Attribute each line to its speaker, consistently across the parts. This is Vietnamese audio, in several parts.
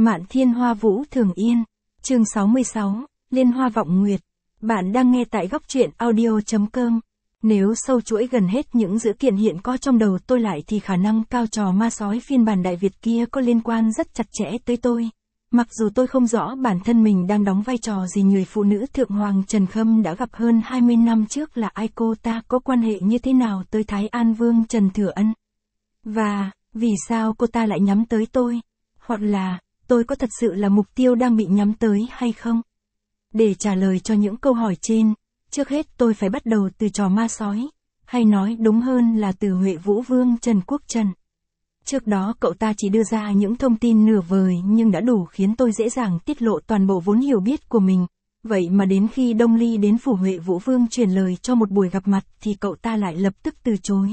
Speaker 1: Mạn Thiên Hoa Vũ Thường Yên, chương 66, Liên Hoa Vọng Nguyệt. Bạn đang nghe tại góc truyện audio.com. Nếu sâu chuỗi gần hết những dữ kiện hiện có trong đầu tôi lại thì khả năng cao trò ma sói phiên bản Đại Việt kia có liên quan rất chặt chẽ tới tôi. Mặc dù tôi không rõ bản thân mình đang đóng vai trò gì, người phụ nữ Thượng Hoàng Trần Khâm đã gặp hơn 20 năm trước là ai, cô ta có quan hệ như thế nào tới Thái An Vương Trần Thừa Ân. Và, vì sao cô ta lại nhắm tới tôi? Hoặc là, tôi có thật sự là mục tiêu đang bị nhắm tới hay không? Để trả lời cho những câu hỏi trên, trước hết tôi phải bắt đầu từ trò ma sói, hay nói đúng hơn là từ Huệ Vũ Vương Trần Quốc Trần. Trước đó cậu ta chỉ đưa ra những thông tin nửa vời nhưng đã đủ khiến tôi dễ dàng tiết lộ toàn bộ vốn hiểu biết của mình. Vậy mà đến khi Đông Ly đến phủ Huệ Vũ Vương truyền lời cho một buổi gặp mặt thì cậu ta lại lập tức từ chối.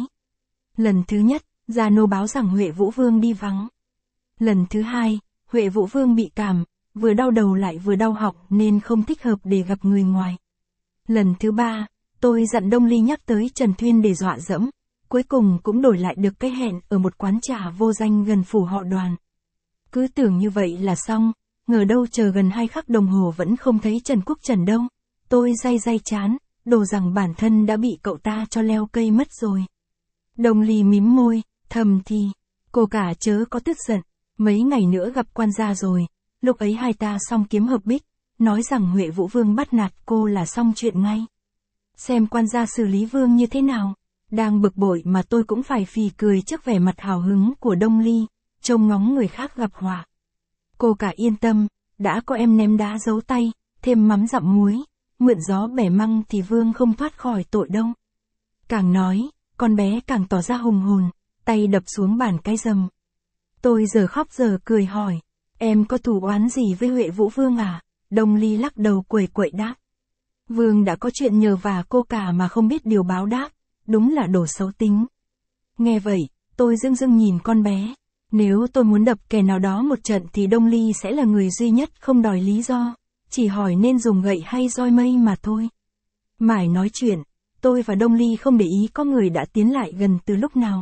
Speaker 1: Lần thứ nhất, Gia Nô báo rằng Huệ Vũ Vương đi vắng. Lần thứ hai, Huệ Vũ Vương bị cảm, vừa đau đầu lại vừa đau họng nên không thích hợp để gặp người ngoài. Lần thứ ba, tôi dặn Đông Ly nhắc tới Trần Thuyên để dọa dẫm, cuối cùng cũng đổi lại được cái hẹn ở một quán trà vô danh gần phủ họ Đoàn. Cứ tưởng như vậy là xong, ngờ đâu chờ gần 2 khắc đồng hồ vẫn không thấy Trần Quốc Trần đâu. Tôi day chán, đồ rằng bản thân đã bị cậu ta cho leo cây mất rồi. Đông Ly mím môi, thầm thì, cô cả chớ có tức giận, mấy ngày nữa gặp quan gia rồi, lúc ấy hai ta xong kiếm hợp bích, nói rằng Huệ Vũ Vương bắt nạt cô là xong chuyện ngay. Xem quan gia xử lý Vương như thế nào. Đang bực bội mà tôi cũng phải phì cười trước vẻ mặt hào hứng của Đông Ly, trông ngóng người khác gặp họa. Cô cả yên tâm, đã có em ném đá giấu tay, thêm mắm dặm muối, mượn gió bẻ măng thì Vương không thoát khỏi tội đâu. Càng nói, con bé càng tỏ ra hùng hồn, tay đập xuống bàn cái rầm. Tôi giờ khóc giờ cười hỏi, em có thù oán gì với Huệ Vũ Vương à? Đông Ly lắc đầu quẩy quậy đáp. Vương đã có chuyện nhờ vả cô cả mà không biết điều báo đáp, đúng là đồ xấu tính. Nghe vậy, tôi dưng dưng nhìn con bé. Nếu tôi muốn đập kẻ nào đó một trận thì Đông Ly sẽ là người duy nhất không đòi lý do, chỉ hỏi nên dùng gậy hay roi mây mà thôi. Mãi nói chuyện, tôi và Đông Ly không để ý có người đã tiến lại gần từ lúc nào.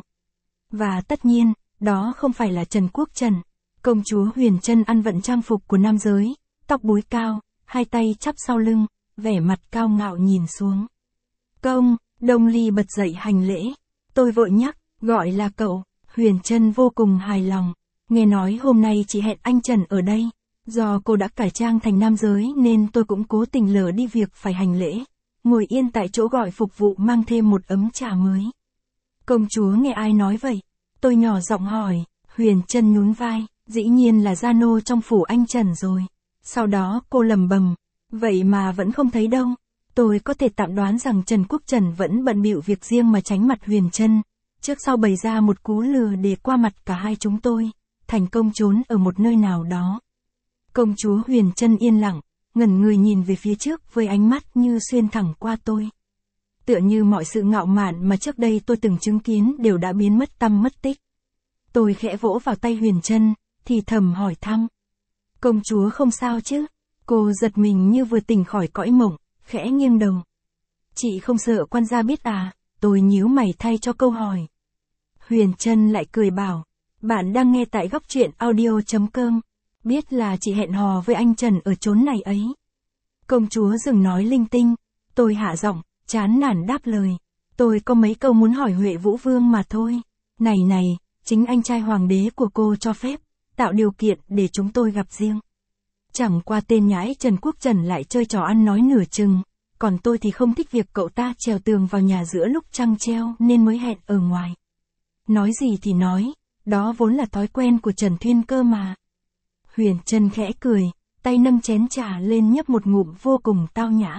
Speaker 1: Và tất nhiên, đó không phải là Trần Quốc Trần. Công chúa Huyền Trân ăn vận trang phục của nam giới, tóc búi cao, hai tay chắp sau lưng, vẻ mặt cao ngạo nhìn xuống. Công, Đông Ly bật dậy hành lễ. Tôi vội nhắc, gọi là cậu. Huyền Trân vô cùng hài lòng. Nghe nói hôm nay chỉ hẹn anh Trần ở đây. Do cô đã cải trang thành nam giới nên tôi cũng cố tình lờ đi việc phải hành lễ. Ngồi yên tại chỗ gọi phục vụ mang thêm một ấm trà mới. Công chúa nghe ai nói vậy? Tôi nhỏ giọng hỏi. Huyền Trân nhún vai, dĩ nhiên là Gia Nô trong phủ anh Trần rồi. Sau đó cô lẩm bẩm, vậy mà vẫn không thấy đâu. Tôi có thể tạm đoán rằng Trần Quốc Trần vẫn bận bịu việc riêng mà tránh mặt Huyền Trân, trước sau bày ra một cú lừa để qua mặt cả hai chúng tôi, thành công trốn ở một nơi nào đó. Công chúa Huyền Trân yên lặng, ngẩn người nhìn về phía trước với ánh mắt như xuyên thẳng qua tôi. Tựa như mọi sự ngạo mạn mà trước đây tôi từng chứng kiến đều đã biến mất tăm mất tích. Tôi khẽ vỗ vào tay Huyền Trân, thì thầm hỏi thăm. Công chúa không sao chứ? Cô giật mình như vừa tỉnh khỏi cõi mộng, khẽ nghiêng đầu. Chị không sợ quan gia biết à? Tôi nhíu mày thay cho câu hỏi. Huyền Trân lại cười bảo, bạn đang nghe tại góc truyện audio.com, biết là chị hẹn hò với anh Trần ở chốn này ấy. Công chúa dừng nói linh tinh, tôi hạ giọng, chán nản đáp lời. Tôi có mấy câu muốn hỏi Huệ Vũ Vương mà thôi. Này, chính anh trai hoàng đế của cô cho phép, tạo điều kiện để chúng tôi gặp riêng. Chẳng qua tên nhãi Trần Quốc Trần lại chơi trò ăn nói nửa chừng, còn tôi thì không thích việc cậu ta trèo tường vào nhà giữa lúc trăng treo nên mới hẹn ở ngoài. Nói gì thì nói, đó vốn là thói quen của Trần Thuyên cơ mà. Huyền Trân khẽ cười, tay nâng chén trà lên nhấp một ngụm vô cùng tao nhã.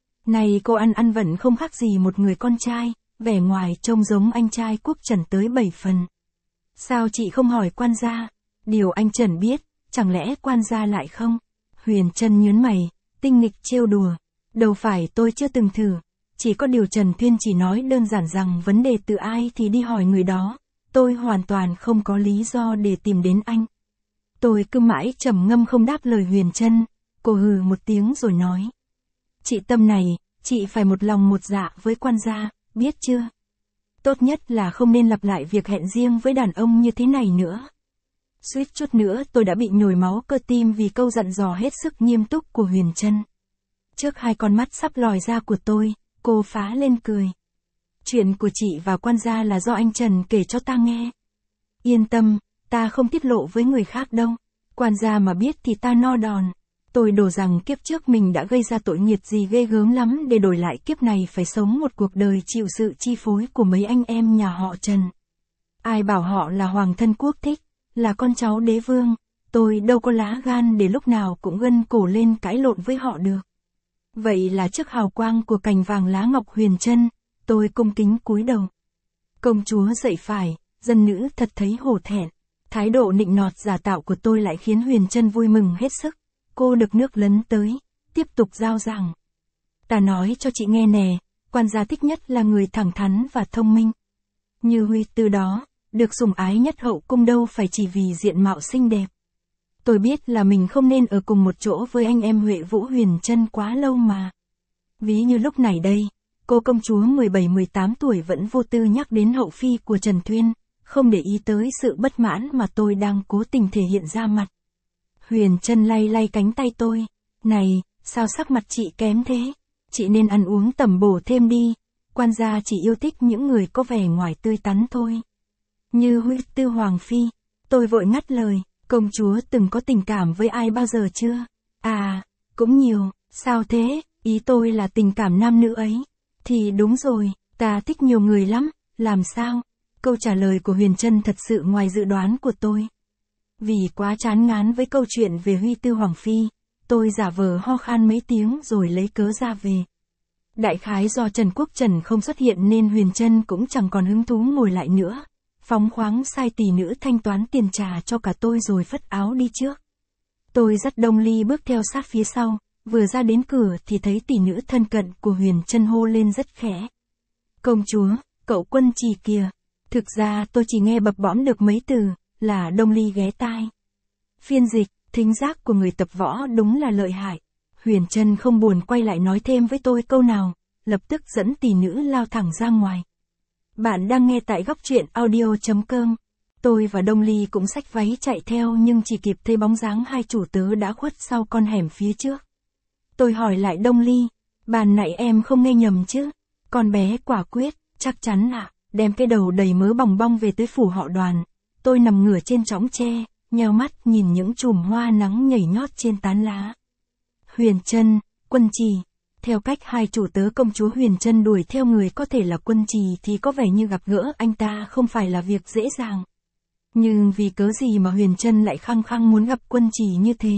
Speaker 1: Này cô ăn vẫn không khác gì một người con trai, vẻ ngoài trông giống anh trai Quốc Trần tới 7 phần. Sao chị không hỏi quan gia? Điều anh Trần biết, chẳng lẽ quan gia lại không? Huyền Trân nhớn mày, tinh nghịch trêu đùa. Đâu phải tôi chưa từng thử, chỉ có điều Trần Thuyên chỉ nói đơn giản rằng vấn đề từ ai thì đi hỏi người đó. Tôi hoàn toàn không có lý do để tìm đến anh. Tôi cứ mãi trầm ngâm không đáp lời Huyền Trân. Cô hừ một tiếng rồi nói. Chị Tâm này, chị phải một lòng một dạ với quan gia, biết chưa? Tốt nhất là không nên lặp lại việc hẹn riêng với đàn ông như thế này nữa. Suýt chút nữa tôi đã bị nhồi máu cơ tim vì câu dặn dò hết sức nghiêm túc của Huyền Trân. Trước hai con mắt sắp lòi ra của tôi, cô phá lên cười. Chuyện của chị và quan gia là do anh Trần kể cho ta nghe. Yên tâm, ta không tiết lộ với người khác đâu. Quan gia mà biết thì ta no đòn. Tôi đổ rằng kiếp trước mình đã gây ra tội nghiệp gì ghê gớm lắm để đổi lại kiếp này phải sống một cuộc đời chịu sự chi phối của mấy anh em nhà họ Trần. Ai bảo họ là hoàng thân quốc thích, là con cháu đế vương, tôi đâu có lá gan để lúc nào cũng gân cổ lên cãi lộn với họ được. Vậy là trước hào quang của cành vàng lá ngọc Huyền Trân, tôi cung kính cúi đầu. Công chúa dậy phải, dân nữ thật thấy hổ thẹn. Thái độ nịnh nọt giả tạo của tôi lại khiến Huyền Trân vui mừng hết sức. Cô đực nước lấn tới, tiếp tục giao giảng. Ta nói cho chị nghe nè, quan gia thích nhất là người thẳng thắn và thông minh. Như Huy từ đó, được sủng ái nhất hậu cung đâu phải chỉ vì diện mạo xinh đẹp. Tôi biết là mình không nên ở cùng một chỗ với anh em Huệ Vũ Huyền Trân quá lâu mà. Ví như lúc này đây, cô công chúa 17-18 tuổi vẫn vô tư nhắc đến hậu phi của Trần Thuyên, không để ý tới sự bất mãn mà tôi đang cố tình thể hiện ra mặt. Huyền Trân lay lay cánh tay tôi. Này, sao sắc mặt chị kém thế? Chị nên ăn uống tẩm bổ thêm đi. Quan gia chỉ yêu thích những người có vẻ ngoài tươi tắn thôi. Như Huy Tư Hoàng Phi. Tôi vội ngắt lời. Công chúa từng có tình cảm với ai bao giờ chưa? À, cũng nhiều. Sao thế? Ý tôi là tình cảm nam nữ ấy. Thì đúng rồi, ta thích nhiều người lắm. Làm sao? Câu trả lời của Huyền Trân thật sự ngoài dự đoán của tôi. Vì quá chán ngán với câu chuyện về Huy Tư Hoàng Phi, tôi giả vờ ho khan mấy tiếng rồi lấy cớ ra về. Đại khái do Trần Quốc Trần không xuất hiện nên Huyền Trân cũng chẳng còn hứng thú ngồi lại nữa. Phóng khoáng sai tỷ nữ thanh toán tiền trà cho cả tôi rồi phất áo đi trước. Tôi dắt Đông Ly bước theo sát phía sau, vừa ra đến cửa thì thấy tỷ nữ thân cận của Huyền Trân hô lên rất khẽ. Công chúa, cậu Quân Trì kìa. Thực ra tôi chỉ nghe bập bõm được mấy từ, là Đông Ly ghé tai. Phiên dịch, thính giác của người tập võ đúng là lợi hại. Huyền Trân không buồn quay lại nói thêm với tôi câu nào, lập tức dẫn tỷ nữ lao thẳng ra ngoài. Bạn đang nghe tại góc truyện audio.com. Tôi và Đông Ly cũng xách váy chạy theo nhưng chỉ kịp thấy bóng dáng hai chủ tớ đã khuất sau con hẻm phía trước. Tôi hỏi lại Đông Ly, bàn nãy em không nghe nhầm chứ? Con bé quả quyết, chắc chắn ạ, đem cái đầu đầy mớ bòng bong về tới phủ họ Đoàn. Tôi nằm ngửa trên chõng tre, nheo mắt nhìn những chùm hoa nắng nhảy nhót trên tán lá. Huyền Trân, Quân Trì. Theo cách hai chủ tớ công chúa Huyền Trân đuổi theo người có thể là Quân Trì thì có vẻ như gặp gỡ anh ta không phải là việc dễ dàng. Nhưng vì cớ gì mà Huyền Trân lại khăng khăng muốn gặp Quân Trì như thế?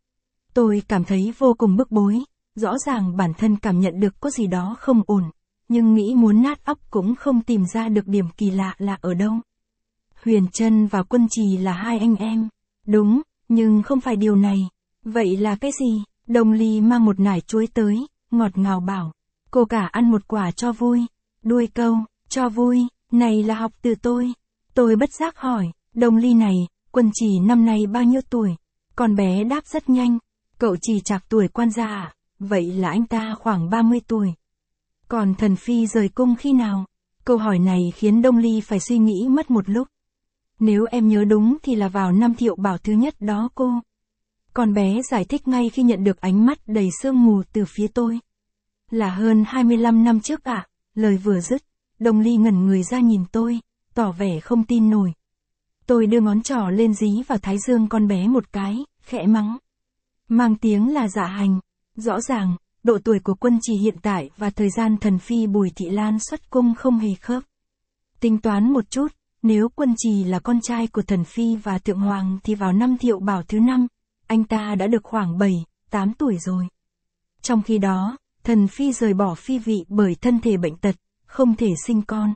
Speaker 1: Tôi cảm thấy vô cùng bức bối, rõ ràng bản thân cảm nhận được có gì đó không ổn, nhưng nghĩ muốn nát óc cũng không tìm ra được điểm kỳ lạ là ở đâu. Huyền Trân và Quân Trì là hai anh em. Đúng, nhưng không phải điều này. Vậy là cái gì? Đông Ly mang một nải chuối tới, ngọt ngào bảo. Cô cả ăn một quả cho vui. Đuôi câu, cho vui, này là học từ tôi. Tôi bất giác hỏi, Đông Ly này, Quân Trì năm nay bao nhiêu tuổi? Con bé đáp rất nhanh. Cậu Trì trạc tuổi quan gia à? Vậy là anh ta khoảng 30 tuổi. Còn thần phi rời cung khi nào? Câu hỏi này khiến Đông Ly phải suy nghĩ mất một lúc. Nếu em nhớ đúng thì là vào năm Thiệu Bảo thứ nhất đó cô. Con bé giải thích ngay khi nhận được ánh mắt đầy sương mù từ phía tôi. Là hơn 25 năm trước ạ. Lời vừa dứt, Đông Ly ngẩn người ra nhìn tôi, tỏ vẻ không tin nổi. Tôi đưa ngón trỏ lên dí vào thái dương con bé một cái, khẽ mắng. Mang tiếng là dạ hành. Rõ ràng, độ tuổi của Quân Trì hiện tại và thời gian thần phi Bùi Thị Lan xuất cung không hề khớp. Tính toán một chút, nếu Quân Trì là con trai của thần phi và thượng hoàng thì vào năm Thiệu Bảo thứ 5, anh ta đã được khoảng 7-8 tuổi rồi. Trong khi đó, thần phi rời bỏ phi vị bởi thân thể bệnh tật, không thể sinh con.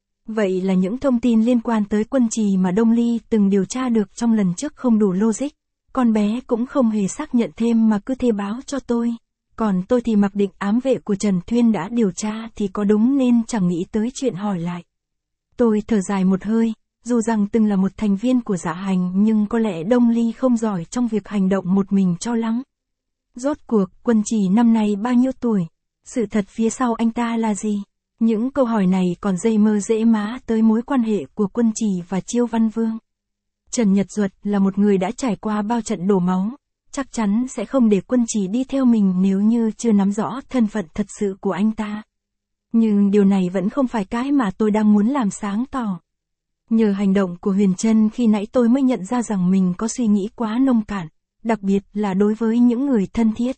Speaker 1: Vậy là những thông tin liên quan tới Quân Trì mà Đông Ly từng điều tra được trong lần trước không đủ logic. Con bé cũng không hề xác nhận thêm mà cứ thê báo cho tôi. Còn tôi thì mặc định ám vệ của Trần Thuyên đã điều tra thì có đúng nên chẳng nghĩ tới chuyện hỏi lại. Tôi thở dài một hơi, dù rằng từng là một thành viên của Dạ Hành nhưng có lẽ Đông Ly không giỏi trong việc hành động một mình cho lắm. Rốt cuộc, Quân Trì năm nay bao nhiêu tuổi? Sự thật phía sau anh ta là gì? Những câu hỏi này còn dây mơ dễ má tới mối quan hệ của Quân Trì và Chiêu Văn Vương. Trần Nhật Duật là một người đã trải qua bao trận đổ máu, chắc chắn sẽ không để Quân Trì đi theo mình nếu như chưa nắm rõ thân phận thật sự của anh ta. Nhưng điều này vẫn không phải cái mà tôi đang muốn làm sáng tỏ. Nhờ hành động của Huyền Trân khi nãy tôi mới nhận ra rằng mình có suy nghĩ quá nông cạn, đặc biệt là đối với những người thân thiết.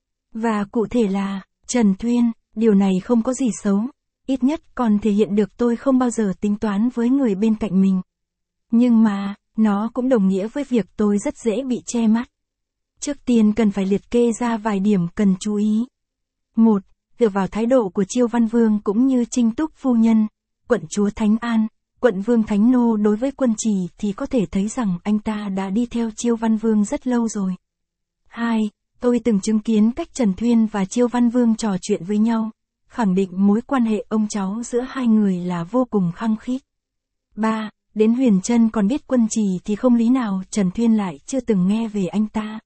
Speaker 1: Và cụ thể là, Trần Thuyên, điều này không có gì xấu, ít nhất còn thể hiện được tôi không bao giờ tính toán với người bên cạnh mình. Nhưng mà, nó cũng đồng nghĩa với việc tôi rất dễ bị che mắt. Trước tiên cần phải liệt kê ra vài điểm cần chú ý. 1. Dựa vào thái độ của Chiêu Văn Vương cũng như Trinh Túc Phu Nhân, quận chúa Thánh An, quận Vương Thánh Nô đối với Quân Trì thì có thể thấy rằng anh ta đã đi theo Chiêu Văn Vương rất lâu rồi. 2. Tôi từng chứng kiến cách Trần Thuyên và Chiêu Văn Vương trò chuyện với nhau, khẳng định mối quan hệ ông cháu giữa hai người là vô cùng khăng khít. 3. Đến Huyền Trân còn biết Quân Trì thì không lý nào Trần Thuyên lại chưa từng nghe về anh ta.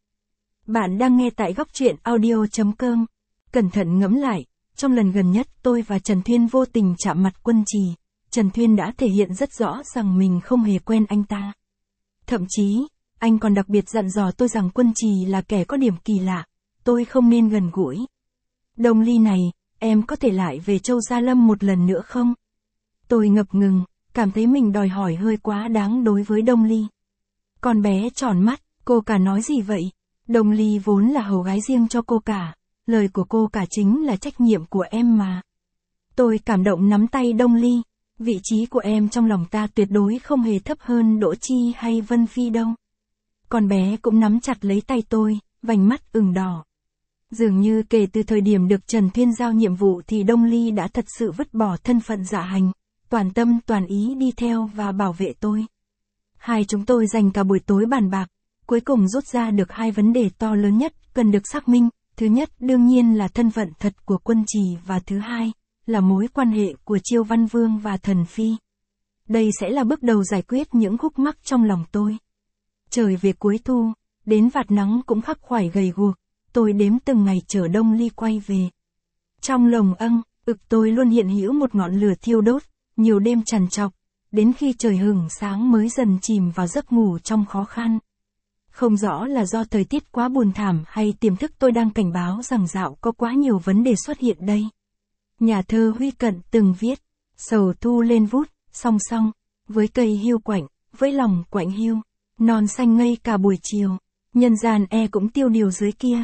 Speaker 1: Bạn đang nghe tại góc truyện audio.com. Cẩn thận ngẫm lại, trong lần gần nhất tôi và Trần Thuyên vô tình chạm mặt Quân Trì, Trần Thuyên đã thể hiện rất rõ rằng mình không hề quen anh ta. Thậm chí, anh còn đặc biệt dặn dò tôi rằng Quân Trì là kẻ có điểm kỳ lạ, tôi không nên gần gũi. Đông Ly này, em có thể lại về Châu Gia Lâm một lần nữa không? Tôi ngập ngừng, cảm thấy mình đòi hỏi hơi quá đáng đối với Đông Ly. Con bé tròn mắt, cô cả nói gì vậy? Đông Ly vốn là hầu gái riêng cho cô cả, lời của cô cả chính là trách nhiệm của em mà. Tôi cảm động nắm tay Đông Ly, vị trí của em trong lòng ta tuyệt đối không hề thấp hơn Đỗ Chi hay Vân Phi đâu. Con bé cũng nắm chặt lấy tay tôi, vành mắt ửng đỏ. Dường như kể từ thời điểm được Trần Thuyên giao nhiệm vụ thì Đông Ly đã thật sự vứt bỏ thân phận dạ hành, toàn tâm toàn ý đi theo và bảo vệ tôi. Hai chúng tôi dành cả buổi tối bàn bạc, cuối cùng rút ra được hai vấn đề to lớn nhất cần được xác minh. Thứ nhất đương nhiên là thân phận thật của Quân Trì và thứ hai là mối quan hệ của Chiêu Văn Vương và Thần Phi. Đây sẽ là bước đầu giải quyết những khúc mắc trong lòng tôi. Trời về cuối thu, đến vạt nắng cũng khắc khoải gầy guộc, tôi đếm từng ngày chờ Đông Ly quay về. Trong lồng ực tôi luôn hiện hữu một ngọn lửa thiêu đốt, nhiều đêm trằn trọc, đến khi trời hửng sáng mới dần chìm vào giấc ngủ trong khó khăn. Không rõ là do thời tiết quá buồn thảm hay tiềm thức tôi đang cảnh báo rằng dạo có quá nhiều vấn đề xuất hiện đây. Nhà thơ Huy Cận từng viết, sầu thu lên vút, song song, với cây hiu quạnh, với lòng quạnh hiu, non xanh ngây cả buổi chiều, nhân gian cũng tiêu điều dưới kia.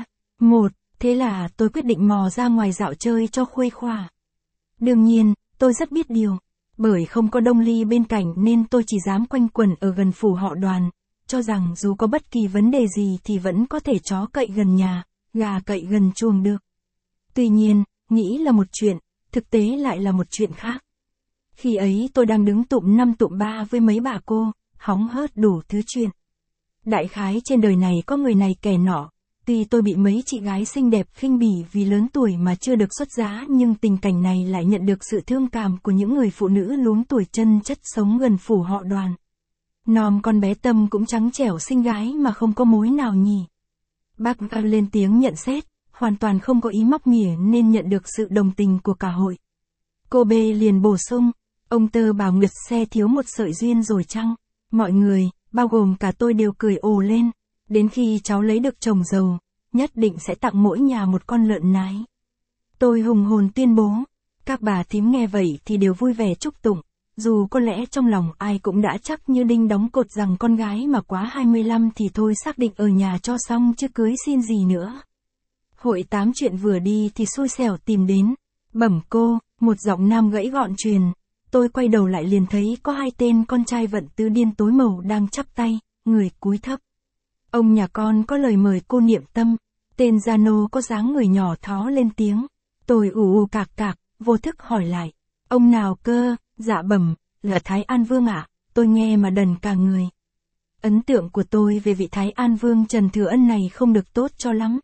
Speaker 1: Thế là tôi quyết định mò ra ngoài dạo chơi cho khuây khỏa. Đương nhiên, tôi rất biết điều, bởi không có Đông Ly bên cạnh nên tôi chỉ dám quanh quẩn ở gần phủ họ Đoàn, cho rằng dù có bất kỳ vấn đề gì thì vẫn có thể chó cậy gần nhà, gà cậy gần chuồng được. Tuy nhiên, nghĩ là một chuyện, thực tế lại là một chuyện khác. Khi ấy tôi đang đứng tụm 5 tụm 3 với mấy bà cô, hóng hớt đủ thứ chuyện. Đại khái trên đời này có người này kẻ nọ, tuy tôi bị mấy chị gái xinh đẹp khinh bỉ vì lớn tuổi mà chưa được xuất giá nhưng tình cảnh này lại nhận được sự thương cảm của những người phụ nữ luống tuổi chân chất sống gần phủ họ Đoàn. Nòm con bé Tâm cũng trắng trẻo xinh gái mà không có mối nào nhỉ. Bác lên tiếng nhận xét, hoàn toàn không có ý móc mỉa nên nhận được sự đồng tình của cả hội. Cô B liền bổ sung, ông Tơ bảo Nguyệt xe thiếu một sợi duyên rồi chăng? Mọi người, bao gồm cả tôi đều cười ồ lên, đến khi cháu lấy được chồng giàu, nhất định sẽ tặng mỗi nhà một con lợn nái. Tôi hùng hồn tuyên bố, các bà thím nghe vậy thì đều vui vẻ chúc tụng. Dù có lẽ trong lòng ai cũng đã chắc như đinh đóng cột rằng con gái mà quá 25 thì thôi xác định ở nhà cho xong chứ cưới xin gì nữa. Hội tám chuyện vừa đi thì xui xẻo tìm đến. Bẩm cô, một giọng nam gãy gọn truyền. Tôi quay đầu lại liền thấy có hai tên con trai vận tứ điên tối màu đang chắp tay, người cúi thấp. Ông nhà con có lời mời cô Niệm Tâm. Tên gia nô có dáng người nhỏ thó lên tiếng. Tôi ù cạc, vô thức hỏi lại. Ông nào cơ? Dạ bẩm, là Thái An Vương ạ, tôi nghe mà đần cả người. Ấn tượng của tôi về vị Thái An Vương Trần Thừa Ân này không được tốt cho lắm.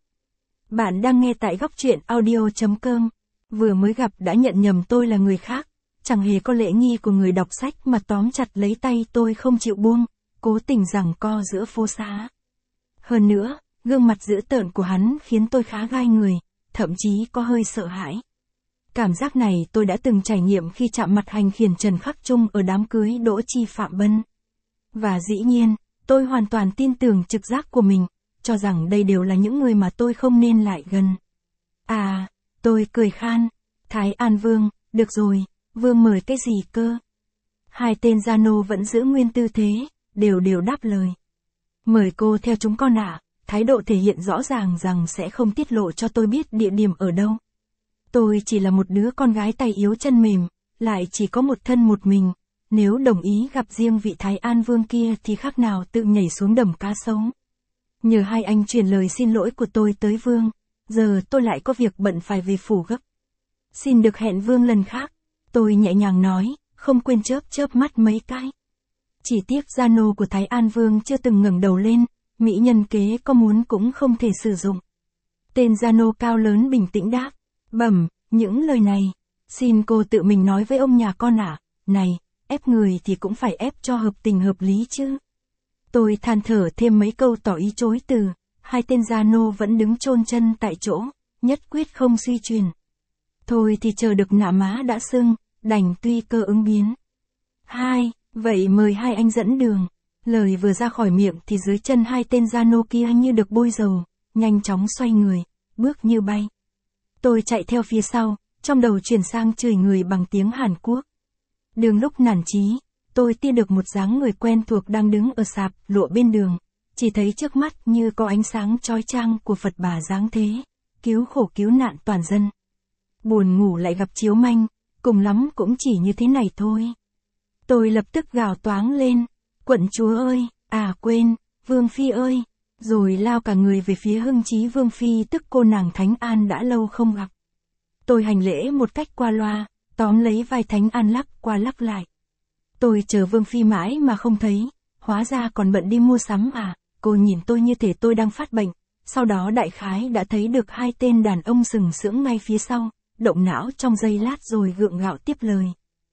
Speaker 1: Bạn đang nghe tại góc truyện audio.com. Vừa mới gặp đã nhận nhầm tôi là người khác, chẳng hề có lễ nghi của người đọc sách mà tóm chặt lấy tay tôi không chịu buông, cố tình giằng co giữa phố xá. Hơn nữa, gương mặt dữ tợn của hắn khiến tôi khá gai người, thậm chí có hơi sợ hãi. Cảm giác này tôi đã từng trải nghiệm khi chạm mặt hành khiển Trần Khắc Trung ở đám cưới Đỗ Chi Phạm Bân. Và dĩ nhiên, Tôi hoàn toàn tin tưởng trực giác của mình, cho rằng đây đều là những người mà tôi không nên lại gần. À, tôi cười khan. Thái An Vương, được rồi, Vương mời cái gì cơ? Hai tên gia nô vẫn giữ nguyên tư thế, đều đều đáp lời. Mời cô theo chúng con ạ, thái độ thể hiện rõ ràng rằng sẽ không tiết lộ cho tôi biết địa điểm ở đâu. Tôi chỉ là một đứa con gái tay yếu chân mềm, lại chỉ có một thân một mình, nếu đồng ý gặp riêng vị Thái An Vương kia thì khác nào tự nhảy xuống đầm cá sống. Nhờ hai anh truyền lời xin lỗi của tôi tới Vương, giờ tôi lại có việc bận phải về phủ gấp. Xin được hẹn Vương lần khác, tôi nhẹ nhàng nói, không quên chớp chớp mắt mấy cái. Chỉ tiếc gia nô của Thái An Vương chưa từng ngẩng đầu lên, mỹ nhân kế có muốn cũng không thể sử dụng. Tên gia nô cao lớn bình tĩnh đáp, bẩm, những lời này, xin cô tự mình nói với ông nhà con ạ, này, ép người thì cũng phải ép cho hợp tình hợp lý chứ. Tôi than thở thêm mấy câu tỏ ý chối từ, hai tên gia nô vẫn đứng chôn chân tại chỗ, nhất quyết không suy chuyển. Thôi thì chờ được nạ má đã sưng, đành tuy cơ ứng biến. Vậy mời hai anh dẫn đường. Lời vừa ra khỏi miệng thì dưới chân hai tên gia nô kia như được bôi dầu, nhanh chóng xoay người, bước như bay. Tôi chạy theo phía sau, trong đầu chuyển sang chửi người bằng tiếng Hàn Quốc. Đường lúc nản chí, tôi tia được một dáng người quen thuộc đang đứng ở sạp lụa bên đường, chỉ thấy trước mắt như có ánh sáng chói chang của Phật Bà Giáng Thế, cứu khổ cứu nạn toàn dân. Buồn ngủ lại gặp chiếu manh, cùng lắm cũng chỉ như thế này thôi. Tôi lập tức gào toáng lên, quận chúa ơi, à quên, Vương Phi ơi, rồi lao cả người về phía Hưng Chí Vương Phi tức cô nàng Thánh An đã lâu không gặp. Tôi hành lễ một cách qua loa, tóm lấy vai Thánh An lắc qua lắc lại. Tôi chờ Vương Phi mãi mà không thấy, hóa ra còn bận đi mua sắm à, cô nhìn tôi như thể tôi đang phát bệnh, sau đó đại khái đã thấy được hai tên đàn ông sừng sững ngay phía sau, động não trong giây lát rồi gượng gạo tiếp lời.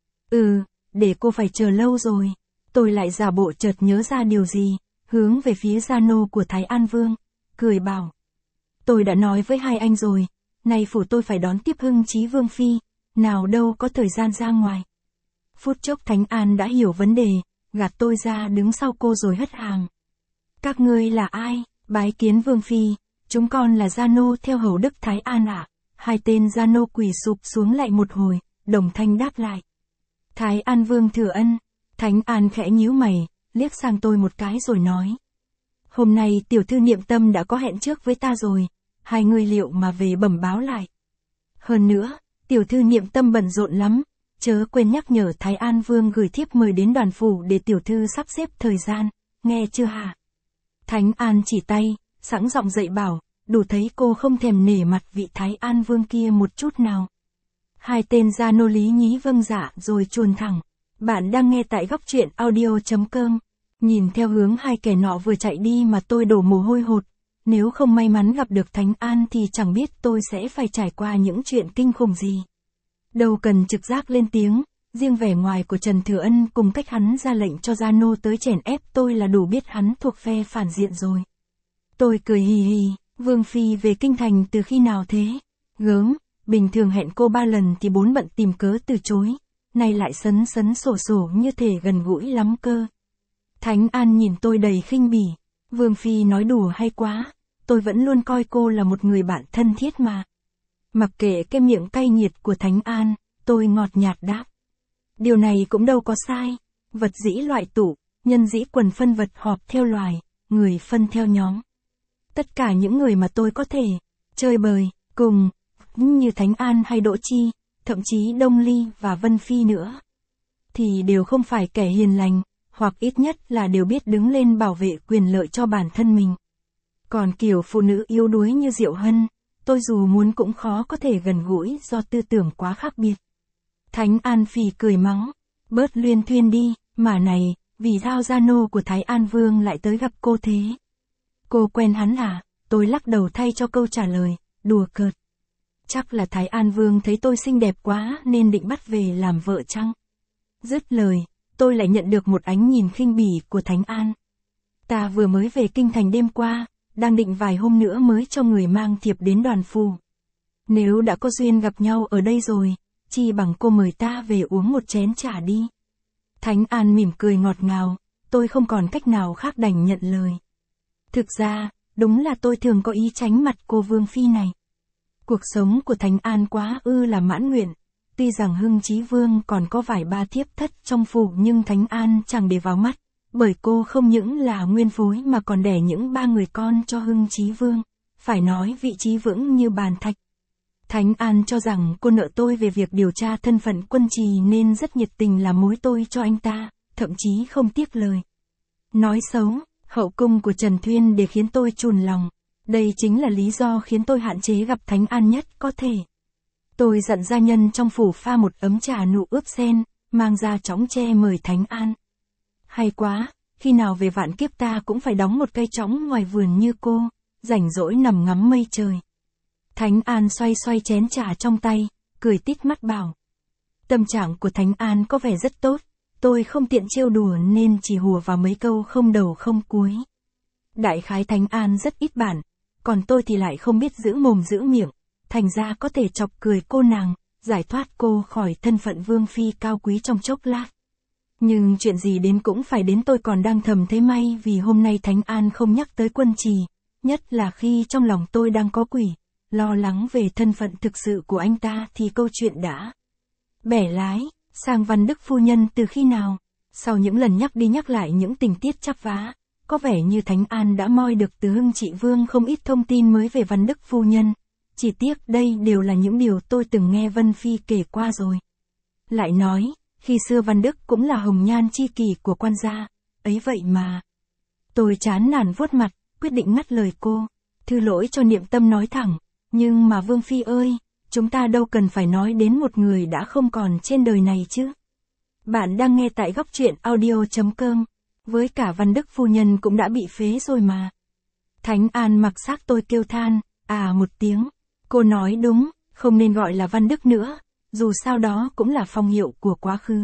Speaker 1: Để cô phải chờ lâu rồi. Tôi lại giả bộ chợt nhớ ra điều gì, hướng về phía gia nô của Thái An Vương, cười bảo. Tôi đã nói với hai anh rồi, nay phủ tôi phải đón tiếp Hưng Chí Vương Phi, nào đâu có thời gian ra ngoài. Phút chốc Thánh An đã hiểu vấn đề, gạt tôi ra đứng sau cô rồi hất hàm. Các ngươi là ai? Bái kiến Vương Phi, chúng con là gia nô theo hầu đức Thái An ạ. Hai tên gia nô quỳ sụp xuống lại một hồi, đồng thanh đáp lại. Thái An Vương thừa ân. Thánh An khẽ nhíu mày, liếc sang tôi một cái rồi nói. Hôm nay tiểu thư Niệm Tâm đã có hẹn trước với ta rồi, hai người liệu mà về bẩm báo lại. Hơn nữa, tiểu thư Niệm Tâm bận rộn lắm, chớ quên nhắc nhở Thái An Vương gửi thiếp mời đến đoàn phủ để tiểu thư sắp xếp thời gian, nghe chưa hả? Thánh An chỉ tay, sẵn giọng dạy bảo, đủ thấy cô không thèm nể mặt vị Thái An Vương kia một chút nào. Hai tên gia nô lý nhí vâng dạ rồi chuồn thẳng. Bạn đang nghe tại góc truyện audio.com. Nhìn theo hướng hai kẻ nọ vừa chạy đi mà tôi đổ mồ hôi hột. Nếu không may mắn gặp được Thánh An thì chẳng biết tôi sẽ phải trải qua những chuyện kinh khủng gì. Đâu cần trực giác lên tiếng, riêng vẻ ngoài của Trần Thừa Ân cùng cách hắn ra lệnh cho gia nô tới chèn ép tôi là đủ biết hắn thuộc phe phản diện rồi. Tôi cười hì hì, Vương Phi về kinh thành từ khi nào thế? Gớm, bình thường hẹn cô 3 lần thì 4 bận tìm cớ từ chối. Nay lại sấn sấn sổ sổ như thể gần gũi lắm cơ. Thánh An nhìn tôi đầy khinh bỉ. Vương Phi nói đùa hay quá, tôi vẫn luôn coi cô là một người bạn thân thiết mà. Mặc kệ cái miệng cay nghiệt của Thánh An, tôi ngọt nhạt đáp. Điều này cũng đâu có sai, vật dĩ loại tụ, nhân dĩ quần phân vật họp theo loài, người phân theo nhóm. Tất cả những người mà tôi có thể chơi bời, cùng, như Thánh An hay Đỗ Chi, thậm chí Đông Ly và Vân Phi nữa, thì đều không phải kẻ hiền lành, hoặc ít nhất là đều biết đứng lên bảo vệ quyền lợi cho bản thân mình. Còn kiểu phụ nữ yếu đuối như Diệu Hân, tôi dù muốn cũng khó có thể gần gũi do tư tưởng quá khác biệt. Thánh An phì cười mắng, bớt luyên thuyên đi, mà này, vì sao gia nô của Thái An Vương lại tới gặp cô thế? Cô quen hắn à? Tôi lắc đầu thay cho câu trả lời, đùa cợt. Chắc là Thái An Vương thấy tôi xinh đẹp quá nên định bắt về làm vợ chăng? Dứt lời, tôi lại nhận được một ánh nhìn khinh bỉ của Thánh An. Ta vừa mới về kinh thành đêm qua, đang định vài hôm nữa mới cho người mang thiệp đến đoàn phủ. Nếu đã có duyên gặp nhau ở đây rồi, chi bằng cô mời ta về uống một chén trà đi. Thánh An mỉm cười ngọt ngào, tôi không còn cách nào khác đành nhận lời. Thực ra, đúng là tôi thường có ý tránh mặt cô Vương Phi này. Cuộc sống của Thánh An quá là mãn nguyện. Tuy rằng Hưng Chí Vương còn có vài ba thiếp thất trong phủ nhưng Thánh An chẳng để vào mắt, bởi cô không những là nguyên phối mà còn đẻ những 3 người con cho Hưng Chí Vương, phải nói vị trí vững như bàn thạch. Thánh An cho rằng cô nợ tôi về việc điều tra thân phận Quân Trì nên rất nhiệt tình làm mối tôi cho anh ta, thậm chí không tiếc lời nói xấu hậu cung của Trần Thuyên để khiến tôi chùn lòng. Đây chính là lý do khiến tôi hạn chế gặp Thánh An nhất có thể. Tôi dặn gia nhân trong phủ pha một ấm trà nụ ướp sen, mang ra chõng tre mời Thánh An. Hay quá, khi nào về vạn kiếp ta cũng phải đóng một cây chõng ngoài vườn như cô, rảnh rỗi nằm ngắm mây trời. Thánh An xoay xoay chén trà trong tay, cười tít mắt bảo. Tâm trạng của Thánh An có vẻ rất tốt, tôi không tiện trêu đùa nên chỉ hùa vào mấy câu không đầu không cuối. Đại khái Thánh An rất ít bản, còn tôi thì lại không biết giữ mồm giữ miệng, thành ra có thể chọc cười cô nàng, giải thoát cô khỏi thân phận Vương Phi cao quý trong chốc lát. Nhưng chuyện gì đến cũng phải đến, tôi còn đang thầm thấy may vì hôm nay Thánh An không nhắc tới Quân Trì, nhất là khi trong lòng tôi đang có quỷ, lo lắng về thân phận thực sự của anh ta thì câu chuyện đã bẻ lái sang Văn Đức phu nhân từ khi nào. Sau những lần nhắc đi nhắc lại những tình tiết chắp vá, có vẻ như Thánh An đã moi được từ Hưng Trị Vương không ít thông tin mới về Văn Đức phu nhân. Chỉ tiếc đây đều là những điều tôi từng nghe Vân Phi kể qua rồi. Lại nói, khi xưa Văn Đức cũng là hồng nhan chi kỷ của quan gia, ấy vậy mà. Tôi chán nản vuốt mặt, quyết định ngắt lời cô. Thư lỗi cho Niệm Tâm nói thẳng, nhưng mà Vương Phi ơi, chúng ta đâu cần phải nói đến một người đã không còn trên đời này chứ. Bạn đang nghe tại góc truyện audio.com, với cả Văn Đức phu nhân cũng đã bị phế rồi mà. Thánh An mặc xác tôi kêu than, một tiếng. Cô nói đúng, không nên gọi là Văn Đức nữa, dù sao đó cũng là phong hiệu của quá khứ.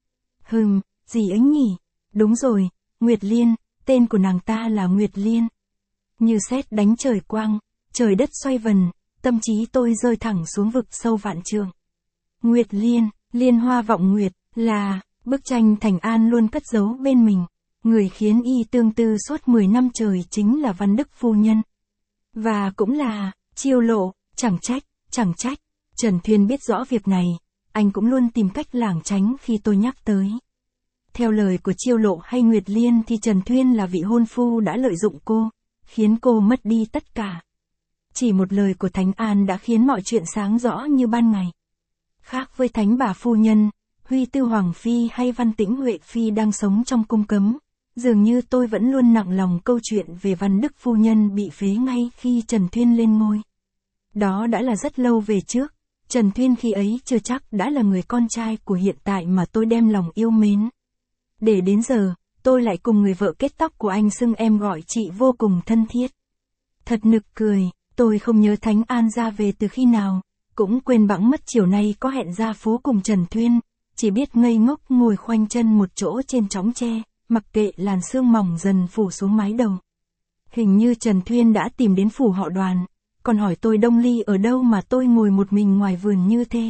Speaker 1: Gì ấy nhỉ? Đúng rồi, Nguyệt Liên, tên của nàng ta là Nguyệt Liên. Như sét đánh trời quang, trời đất xoay vần, tâm trí tôi rơi thẳng xuống vực sâu vạn trượng. Nguyệt Liên, Liên Hoa Vọng Nguyệt, là bức tranh Thánh An luôn cất giấu bên mình. Người khiến y tương tư suốt 10 năm trời chính là Văn Đức phu nhân. Và cũng là Chiêu Lộ, chẳng trách. Trần Thuyên biết rõ việc này, anh cũng luôn tìm cách lảng tránh khi tôi nhắc tới. Theo lời của Chiêu Lộ hay Nguyệt Liên thì Trần Thuyên là vị hôn phu đã lợi dụng cô, khiến cô mất đi tất cả. Chỉ một lời của Thánh An đã khiến mọi chuyện sáng rõ như ban ngày. Khác với Thánh bà phu nhân, Huy Tư Hoàng Phi hay Văn Tĩnh Huệ Phi đang sống trong cung cấm, dường như tôi vẫn luôn nặng lòng câu chuyện về Văn Đức phu nhân bị phế ngay khi Trần Thuyên lên ngôi. Đó đã là rất lâu về trước, Trần Thuyên khi ấy chưa chắc đã là người con trai của hiện tại mà tôi đem lòng yêu mến. Để đến giờ, tôi lại cùng người vợ kết tóc của anh xưng em gọi chị vô cùng thân thiết. Thật nực cười, tôi không nhớ Thánh An ra về từ khi nào, cũng quên bẵng mất chiều nay có hẹn ra phố cùng Trần Thuyên, chỉ biết ngây ngốc ngồi khoanh chân một chỗ trên chõng tre, mặc kệ làn sương mỏng dần phủ xuống mái đầu. Hình như Trần Thuyên đã tìm đến phủ họ Đoàn, còn hỏi tôi Đông Ly ở đâu mà tôi ngồi một mình ngoài vườn như thế.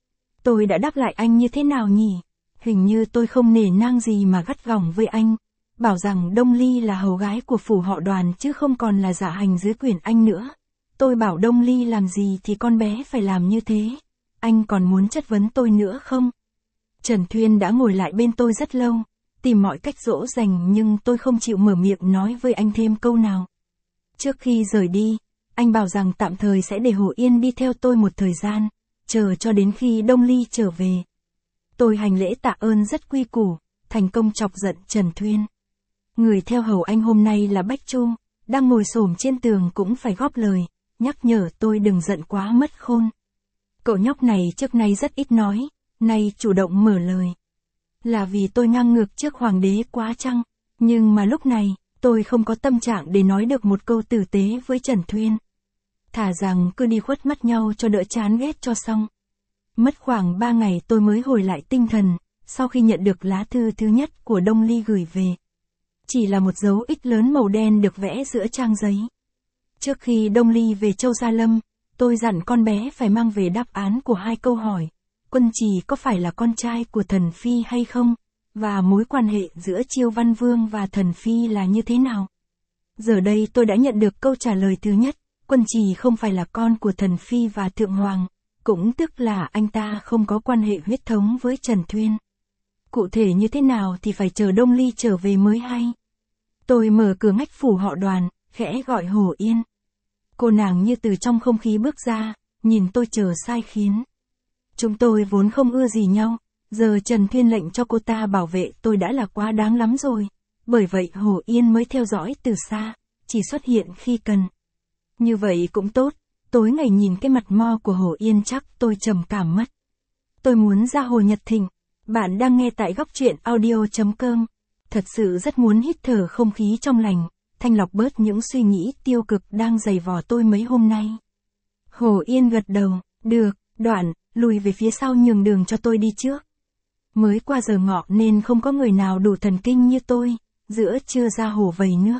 Speaker 1: Tôi đã đáp lại anh như thế nào nhỉ? Hình như tôi không nể nang gì mà gắt gỏng với anh, bảo rằng Đông Ly là hầu gái của phủ họ Đoàn chứ không còn là dạ hành dưới quyền anh nữa. Tôi bảo Đông Ly làm gì thì con bé phải làm như thế. Anh còn muốn chất vấn tôi nữa không? Trần Thuyên đã ngồi lại bên tôi rất lâu, tìm mọi cách dỗ dành nhưng tôi không chịu mở miệng nói với anh thêm câu nào. Trước khi rời đi, anh bảo rằng tạm thời sẽ để Hồ Yên đi theo tôi một thời gian, chờ cho đến khi Đông Ly trở về. Tôi hành lễ tạ ơn rất quy củ, thành công chọc giận Trần Thuyên. Người theo hầu anh hôm nay là Bách Chu, đang ngồi xổm trên tường cũng phải góp lời, nhắc nhở tôi đừng giận quá mất khôn. Cậu nhóc này trước nay rất ít nói, nay chủ động mở lời. Là vì tôi ngang ngược trước hoàng đế quá chăng? Nhưng mà lúc này, tôi không có tâm trạng để nói được một câu tử tế với Trần Thuyên. Thả rằng cứ đi khuất mắt nhau cho đỡ chán ghét cho xong. Mất khoảng 3 ngày tôi mới hồi lại tinh thần, sau khi nhận được lá thư thứ nhất của Đông Ly gửi về. Chỉ là một dấu X lớn màu đen được vẽ giữa trang giấy. Trước khi Đông Ly về Châu Gia Lâm, tôi dặn con bé phải mang về đáp án của 2 câu hỏi. Quân Trì có phải là con trai của thần phi hay không? và mối quan hệ giữa Chiêu Văn Vương và Thần Phi là như thế nào? Giờ đây tôi đã nhận được câu trả lời thứ nhất, Quân Trì không phải là con của Thần Phi và Thượng Hoàng, cũng tức là anh ta không có quan hệ huyết thống với Trần Thuyên. Cụ thể như thế nào thì phải chờ Đông Ly trở về mới hay. Tôi mở cửa ngách phủ họ Đoàn, khẽ gọi Hồ Yên. Cô nàng như từ trong không khí bước ra, nhìn tôi chờ sai khiến. Chúng tôi vốn không ưa gì nhau, giờ Trần Thuyên lệnh cho cô ta bảo vệ tôi đã là quá đáng lắm rồi. Bởi vậy Hồ Yên mới theo dõi từ xa, chỉ xuất hiện khi cần. Như vậy cũng tốt, tối ngày nhìn cái mặt mo của Hồ Yên chắc tôi trầm cảm mất. Tôi muốn ra Hồ Nhật Thịnh. Bạn đang nghe tại góc truyện audio.com. Thật sự rất muốn hít thở không khí trong lành, thanh lọc bớt những suy nghĩ tiêu cực đang dày vò tôi mấy hôm nay. Hồ Yên gật đầu, được, Đoạn, lùi về phía sau nhường đường cho tôi đi trước. Mới qua giờ ngọ nên không có người nào đủ thần kinh như tôi, giữa trưa ra hồ vầy nước.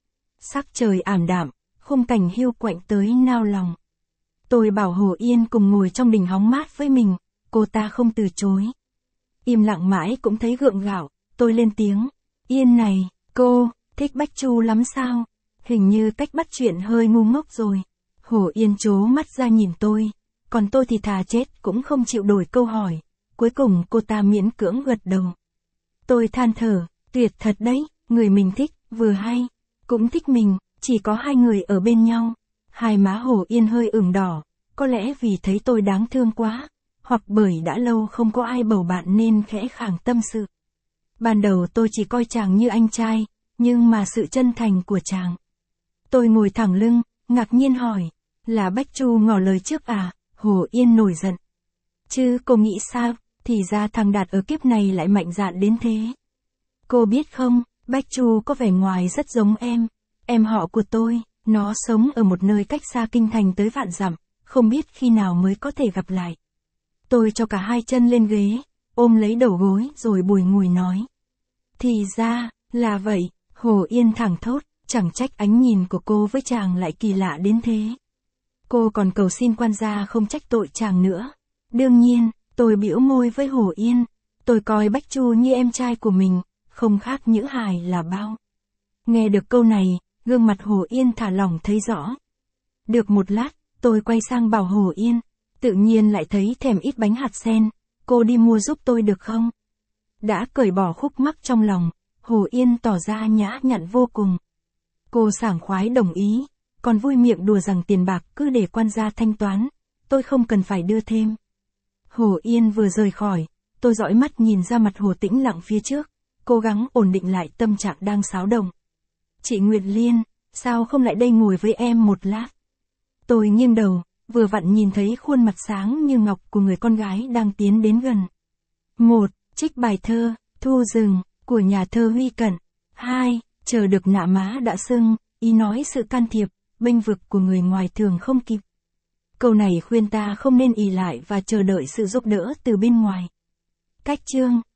Speaker 1: Sắc trời ảm đạm, khung cảnh hiu quạnh tới nao lòng. Tôi bảo Hồ Yên cùng ngồi trong đình hóng mát với mình, cô ta không từ chối. Im lặng mãi cũng thấy gượng gạo, tôi lên tiếng. Yên này, cô, thích Bách Chu lắm sao? Hình như cách bắt chuyện hơi ngu ngốc rồi. Hồ Yên trố mắt ra nhìn tôi, còn tôi thì thà chết cũng không chịu đổi câu hỏi. Cuối cùng cô ta miễn cưỡng gật đầu. Tôi than thở, tuyệt thật đấy, người mình thích, vừa hay, cũng thích mình, chỉ có hai người ở bên nhau. Hai má Hồ Yên hơi ửng đỏ, có lẽ vì thấy tôi đáng thương quá, hoặc bởi đã lâu không có ai bầu bạn nên khẽ khàng tâm sự. Ban đầu tôi chỉ coi chàng như anh trai, nhưng mà sự chân thành của chàng. Tôi ngồi thẳng lưng, ngạc nhiên hỏi, là Bách Chu ngỏ lời trước à? Hồ Yên nổi giận. Chứ cô nghĩ sao, thì ra thằng Đạt ở kiếp này lại mạnh dạn đến thế. Cô biết không, Bách Chu có vẻ ngoài rất giống em họ của tôi, nó sống ở một nơi cách xa kinh thành tới vạn dặm, không biết khi nào mới có thể gặp lại. Tôi cho cả hai chân lên ghế, ôm lấy đầu gối rồi bùi ngùi nói. Thì ra, là vậy, Hồ Yên thẳng thốt, chẳng trách ánh nhìn của cô với chàng lại kỳ lạ đến thế. Cô còn cầu xin quan gia không trách tội chàng nữa. Đương nhiên, tôi bĩu môi với Hồ Yên, tôi coi Bách Chu như em trai của mình, không khác Nhữ Hài là bao. Nghe được câu này, gương mặt Hồ Yên thả lỏng thấy rõ. Được một lát, tôi quay sang bảo Hồ Yên, tự nhiên lại thấy thèm ít bánh hạt sen, cô đi mua giúp tôi được không? Đã cởi bỏ khúc mắc trong lòng, Hồ Yên tỏ ra nhã nhặn vô cùng. Cô sảng khoái đồng ý, còn vui miệng đùa rằng tiền bạc cứ để quan gia thanh toán, tôi không cần phải đưa thêm. Hồ Yên vừa rời khỏi, tôi dõi mắt nhìn ra mặt Hồ Tĩnh lặng phía trước, cố gắng ổn định lại tâm trạng đang xáo động. Chị Nguyệt Liên, sao không lại đây ngồi với em một lát? Tôi nghiêng đầu, vừa vặn nhìn thấy khuôn mặt sáng như ngọc của người con gái đang tiến đến gần. 1. Trích bài thơ, Thu Rừng, của nhà thơ Huy Cận. 2. Chờ được nạ má đã sưng, ý nói sự can thiệp, bênh vực của người ngoài thường không kịp. Câu này khuyên ta không nên ỷ lại và chờ đợi sự giúp đỡ từ bên ngoài. Cách chương